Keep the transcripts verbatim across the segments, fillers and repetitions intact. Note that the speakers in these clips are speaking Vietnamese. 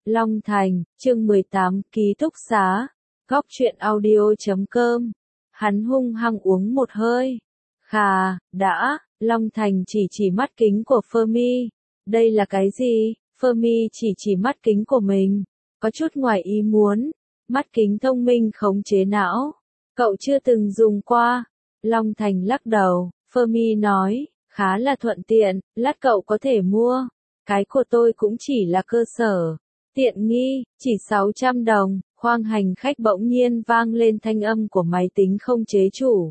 Long Thành, chương mười tám, ký túc xá, góc truyện audio chấm com. Hắn hung hăng uống một hơi. Khà, đã, Long Thành chỉ chỉ mắt kính của Fermi. Đây là cái gì? Fermi chỉ chỉ mắt kính của mình. Có chút ngoài ý muốn. Mắt kính thông minh khống chế não. Cậu chưa từng dùng qua. Long Thành lắc đầu. Fermi nói, khá là thuận tiện, lát cậu có thể mua. Cái của tôi cũng chỉ là cơ sở. Tiện nghi, chỉ sáu trăm đồng, khoang hành khách bỗng nhiên vang lên thanh âm của máy tính không chế chủ.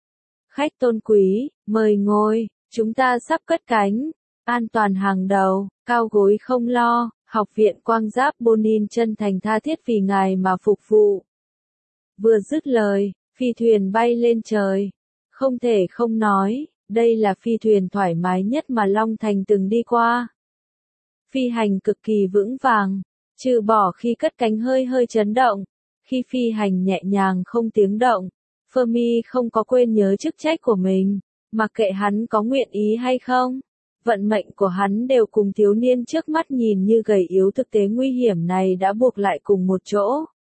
Khách tôn quý, mời ngồi, chúng ta sắp cất cánh. An toàn hàng đầu, cao gối không lo, học viện Quang Giáp Bonin chân thành tha thiết vì ngài mà phục vụ. Vừa dứt lời, phi thuyền bay lên trời. Không thể không nói, đây là phi thuyền thoải mái nhất mà Long Thành từng đi qua. Phi hành cực kỳ vững vàng, trừ bỏ khi cất cánh hơi hơi chấn động, khi phi hành nhẹ nhàng không tiếng động. Fermi không có quên nhớ chức trách của mình, mặc kệ hắn có nguyện ý hay không. Vận mệnh của hắn đều cùng thiếu niên trước mắt nhìn như gầy yếu thực tế nguy hiểm này đã buộc lại cùng một chỗ.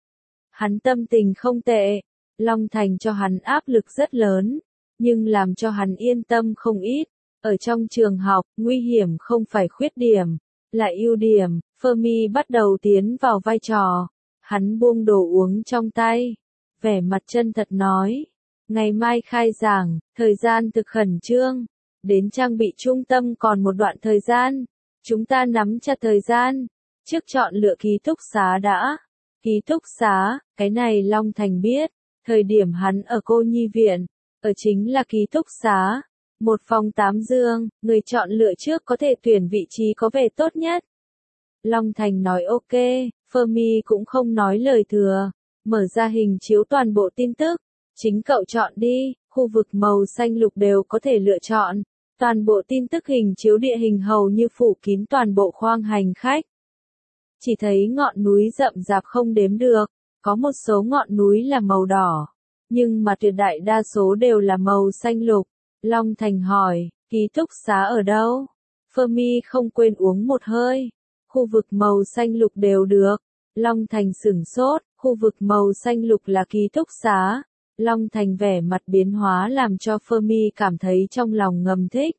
Hắn tâm tình không tệ, Long Thành cho hắn áp lực rất lớn, nhưng làm cho hắn yên tâm không ít. Ở trong trường học, nguy hiểm không phải khuyết điểm, là ưu điểm. Fermi bắt đầu tiến vào vai trò. Hắn buông đồ uống trong tay, vẻ mặt chân thật nói, ngày mai khai giảng, thời gian thực khẩn trương, đến trang bị trung tâm còn một đoạn thời gian, chúng ta nắm chặt thời gian, trước chọn lựa ký túc xá đã. Ký túc xá, cái này Long Thành biết, thời điểm hắn ở cô nhi viện, ở chính là ký túc xá, một phòng tám giường, người chọn lựa trước có thể tuyển vị trí có vẻ tốt nhất. Long Thành nói ok, Fermi cũng không nói lời thừa, mở ra hình chiếu toàn bộ tin tức, chính cậu chọn đi, khu vực màu xanh lục đều có thể lựa chọn, toàn bộ tin tức hình chiếu địa hình hầu như phủ kín toàn bộ khoang hành khách. Chỉ thấy ngọn núi rậm rạp không đếm được, có một số ngọn núi là màu đỏ, nhưng mà tuyệt đại đa số đều là màu xanh lục. Long Thành hỏi, ký túc xá ở đâu? Fermi không quên uống một hơi. Khu vực màu xanh lục đều được. Long Thành sửng sốt, khu vực màu xanh lục là ký túc xá. Long Thành vẻ mặt biến hóa làm cho Fermi cảm thấy trong lòng ngầm thích.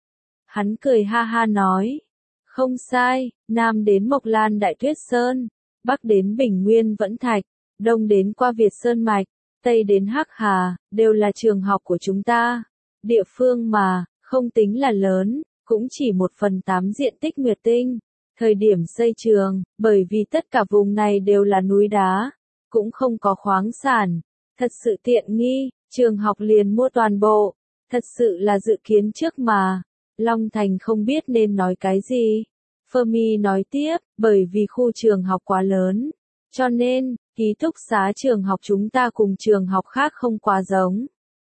Hắn cười ha ha nói, không sai, Nam đến Mộc Lan Đại Tuyết Sơn, Bắc đến Bình Nguyên Vẫn Thạch, Đông đến qua Việt Sơn Mạch, Tây đến Hắc Hà, đều là trường học của chúng ta. Địa phương mà, không tính là lớn, cũng chỉ một phần tám diện tích Nguyệt Tinh. Thời điểm xây trường, bởi vì tất cả vùng này đều là núi đá, cũng không có khoáng sản, thật sự tiện nghi, trường học liền mua toàn bộ, thật sự là dự kiến trước mà. Long Thành không biết nên nói cái gì. Fermi nói tiếp, bởi vì khu trường học quá lớn, cho nên, ký túc xá trường học chúng ta cùng trường học khác không quá giống.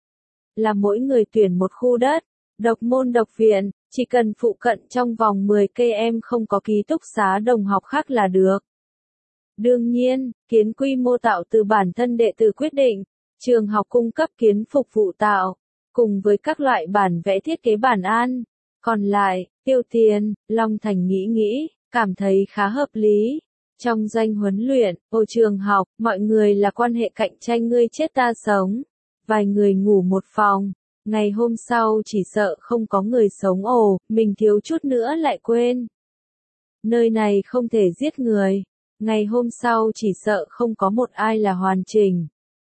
Là mỗi người tuyển một khu đất, độc môn độc viện, chỉ cần phụ cận trong vòng mười cây em không có ký túc xá đồng học khác là được. Đương nhiên, kiến quy mô tạo từ bản thân đệ tử quyết định, trường học cung cấp kiến phục vụ tạo, cùng với các loại bản vẽ thiết kế bản an. Còn lại, tiêu tiền, Long Thành nghĩ nghĩ, cảm thấy khá hợp lý. Trong danh huấn luyện, ở trường học, mọi người là quan hệ cạnh tranh ngươi chết ta sống. Vài người ngủ một phòng, ngày hôm sau chỉ sợ không có người sống ồ, mình thiếu chút nữa lại quên. Nơi này không thể giết người, ngày hôm sau chỉ sợ không có một ai là hoàn chỉnh.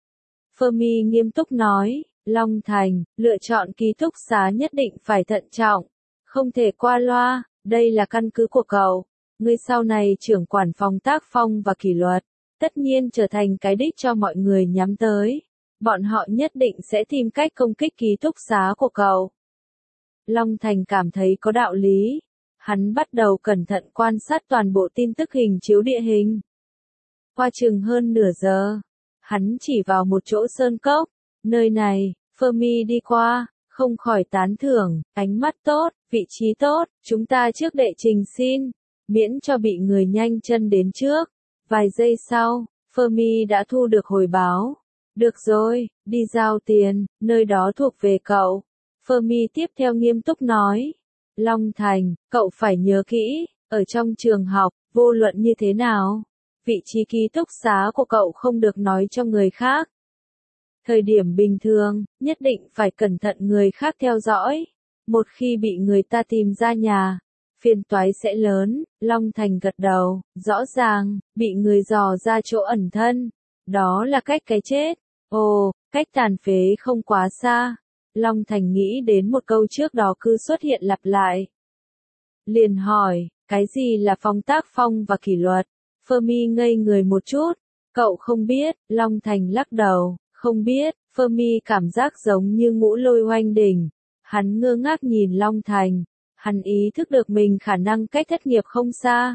Fermi nghiêm túc nói, Long Thành, lựa chọn ký túc xá nhất định phải thận trọng, không thể qua loa, đây là căn cứ của cậu. Ngươi sau này trưởng quản phòng tác phong và kỷ luật, tất nhiên trở thành cái đích cho mọi người nhắm tới. Bọn họ nhất định sẽ tìm cách công kích ký túc xá của cậu. Long Thành cảm thấy có đạo lý. Hắn bắt đầu cẩn thận quan sát toàn bộ tin tức hình chiếu địa hình. Qua chừng hơn nửa giờ, hắn chỉ vào một chỗ sơn cốc. Nơi này, Fermi đi qua, không khỏi tán thưởng, ánh mắt tốt, vị trí tốt, chúng ta trước đệ trình xin, miễn cho bị người nhanh chân đến trước. Vài giây sau, Fermi đã thu được hồi báo. Được rồi, đi giao tiền, nơi đó thuộc về cậu. Fermi tiếp theo nghiêm túc nói. Long Thành, cậu phải nhớ kỹ, ở trong trường học, Vô luận như thế nào, vị trí ký túc xá của cậu không được nói cho người khác. Thời điểm bình thường, nhất định phải cẩn thận người khác theo dõi. Một khi bị người ta tìm ra nhà, phiền toái sẽ lớn. Long Thành gật đầu, rõ ràng, bị người dò ra chỗ ẩn thân. Đó là cách cái chết. Ồ, cách tàn phế không quá xa. Long Thành nghĩ đến một câu trước đó cứ xuất hiện lặp lại. Liền hỏi, cái gì là phong tác phong và kỷ luật? Fermi ngây người một chút. Cậu không biết, Long Thành lắc đầu, không biết. Fermi cảm giác giống như ngũ lôi oanh đỉnh. Hắn ngơ ngác nhìn Long Thành. Hắn ý thức được mình khả năng cách thất nghiệp không xa.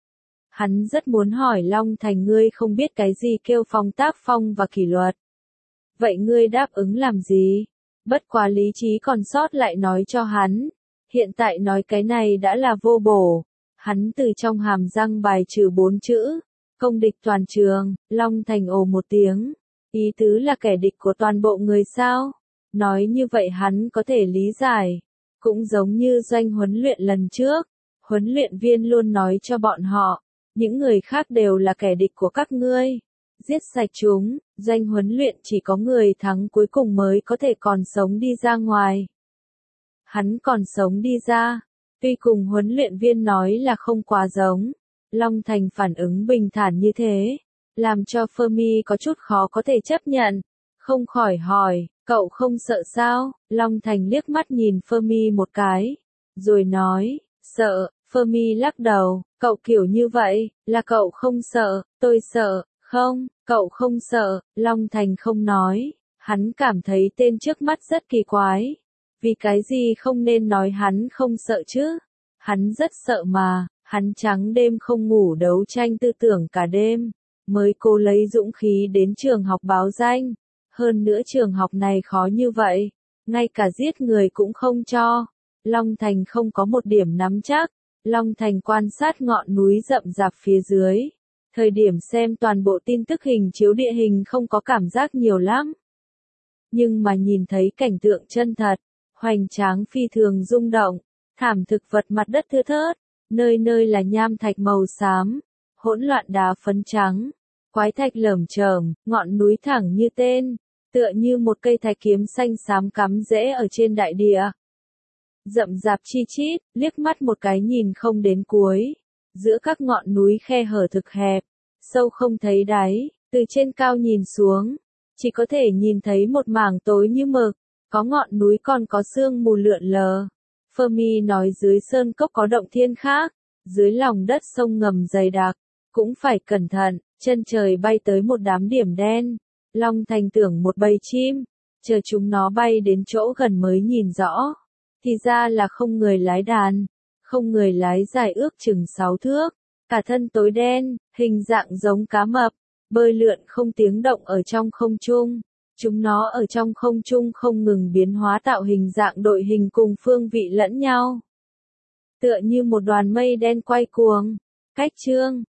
Hắn rất muốn hỏi Long Thành ngươi không biết cái gì kêu phong tác phong và kỷ luật. Vậy ngươi đáp ứng làm gì? Bất quá lý trí còn sót lại nói cho hắn. Hiện tại nói cái này đã là vô bổ. Hắn từ trong hàm răng bài trừ bốn chữ. Công địch toàn trường. Long Thành ồ một tiếng. Ý tứ là kẻ địch của toàn bộ người sao? Nói như vậy hắn có thể lý giải. Cũng giống như doanh huấn luyện lần trước. Huấn luyện viên luôn nói cho bọn họ. Những người khác đều là kẻ địch của các ngươi. Giết sạch chúng. Doanh huấn luyện chỉ có người thắng cuối cùng mới có thể còn sống đi ra ngoài. Hắn còn sống đi ra. Tuy cùng huấn luyện viên nói là không quá giống. Long Thành phản ứng bình thản như thế. Làm cho Fermi có chút khó có thể chấp nhận. Không khỏi hỏi, cậu không sợ sao? Long Thành liếc mắt nhìn Fermi một cái. Rồi nói, sợ. Fermi lắc đầu, cậu kiểu như vậy, là cậu không sợ, tôi sợ, không, cậu không sợ. Long Thành không nói. Hắn cảm thấy tên trước mắt rất kỳ quái. Vì cái gì không nên nói hắn không sợ chứ? Hắn rất sợ mà, hắn trắng đêm không ngủ đấu tranh tư tưởng cả đêm, mới cố lấy dũng khí đến trường học báo danh. Hơn nữa trường học này khó như vậy, ngay cả giết người cũng không cho. Long Thành không có một điểm nắm chắc. Long Thành quan sát ngọn núi rậm rạp phía dưới. Thời điểm xem toàn bộ tin tức hình chiếu địa hình không có cảm giác nhiều lắm. Nhưng mà nhìn thấy cảnh tượng chân thật, hoành tráng phi thường rung động, thảm thực vật mặt đất thưa thớt, nơi nơi là nham thạch màu xám, hỗn loạn đá phấn trắng, quái thạch lởm chởm, ngọn núi thẳng như tên, tựa như một cây thạch kiếm xanh xám cắm rễ ở trên đại địa. Rậm rạp chi chít, liếc mắt một cái nhìn không đến cuối, giữa các ngọn núi khe hở thực hẹp, sâu không thấy đáy, từ trên cao nhìn xuống, chỉ có thể nhìn thấy một mảng tối như mực, có ngọn núi còn có sương mù lượn lờ. Fermi nói dưới sơn cốc có động thiên khác, dưới lòng đất sông ngầm dày đặc, cũng phải cẩn thận. Chân trời bay tới một đám điểm đen. Long Thành tưởng một bầy chim, chờ chúng nó bay đến chỗ gần mới nhìn rõ. Thì ra là không người lái đàn, không người lái dài ước chừng sáu thước, cả thân tối đen, hình dạng giống cá mập, bơi lượn không tiếng động ở trong không trung. Chúng nó ở trong không trung không ngừng biến hóa tạo hình dạng đội hình cùng phương vị lẫn nhau. Tựa như một đoàn mây đen quay cuồng. Cách chương